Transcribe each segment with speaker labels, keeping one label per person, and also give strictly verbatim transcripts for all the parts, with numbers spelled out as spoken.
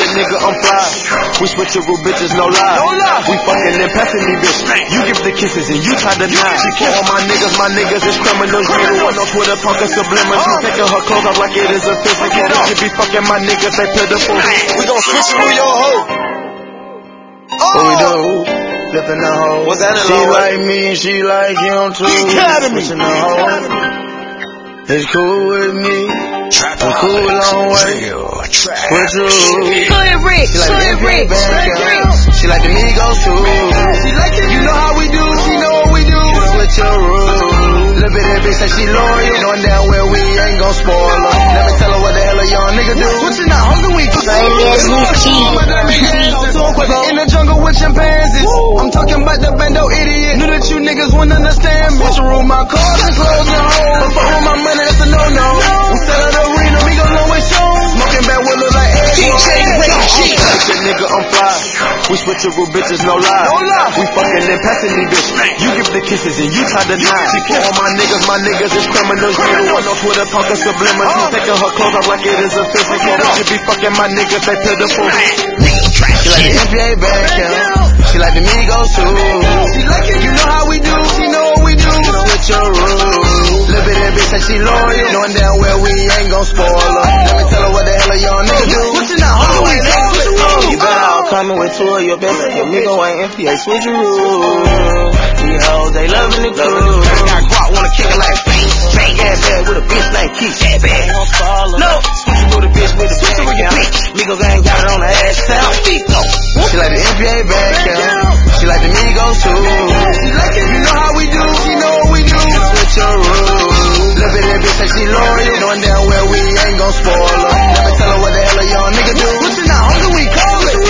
Speaker 1: nigga, I'm fly. We switcheroo bitches, no lie. We fucking and passing me, bitch. You give the kisses and you try to deny. For all my niggas, my niggas is criminals. You the one on Twitter punkin' subliminals. You taking her clothes off like it is a physical. You should be fucking my niggas, they pitiful.
Speaker 2: We gon' switcheroo your hoe.
Speaker 1: What we do? Flipping the hoe.
Speaker 2: What's that in
Speaker 1: She
Speaker 2: low?
Speaker 1: like me and she like him too. Switching the hoe. It's cool with me. I'm cool long way. Switcheroo.
Speaker 3: Hood rich, hood rich, hood rich.
Speaker 1: She like the Migos too.
Speaker 2: She like it, you know how we do. She know what we do.
Speaker 1: Switcheroo. Little bit of bitch say she loyal. Knowing down where we ain't gon' spoil her. Let me tell her what the hell a young nigga do.
Speaker 2: Switching out hungry week. In the jungle with chimpanzees. I'm talking about the bando idiot. Knew that you niggas wouldn't understand me. Switcheroo my cars and clothes and hoes. But fuck with my money, that's a no-no. We sell out the arena, we gon' know it's shows. Smoking bad with look like eggs.
Speaker 1: D J Reggie. Nigga, I'm fly. We switcheroo bitches, no lie. We fucking and passing me, bitch. You give the kisses and you try to deny. For all my niggas, my niggas is criminals. You the one on Twitter punkin' subliminals. You taking her clothes off like it is a physical. You should be fucking my niggas, they pitiful. She like the N B A back, yeah. She like the Migos too.
Speaker 2: She like it, you know how we do. She know what we do.
Speaker 1: Switcheroo. Little bit of bitch say she loyal. Knowing down where we ain't gon' spoil her. Let me tell her what the hell a young nigga do.
Speaker 2: Switching out hungry week.
Speaker 1: You better all coming with two of your best. Your nigga ain't N P A switcheroo. These hoes, they loving the crew.
Speaker 2: Got guap, wanna kick it like bang. Bang ass bad with a bitch named Keith. That bad.
Speaker 1: No, switcheroo the bitch with the
Speaker 2: Switcher with your bitch.
Speaker 1: Migos ain't got it on the ass sound. She like the N B A back, yeah. She like the Migos too.
Speaker 2: She like it, you know how we do. She know what we do.
Speaker 1: Switcheroo. Little bit of bitch say she loyal. Knowing down where we ain't gon' spoil her. Let me tell her what the hell a young nigga do.
Speaker 2: Switching out hungry week. Call it.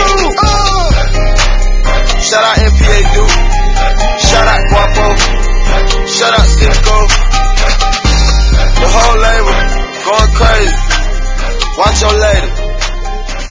Speaker 4: Shout out N P A Duke. Shout out Guapo. Shout out Cisco. The whole label going crazy. Watch your lady.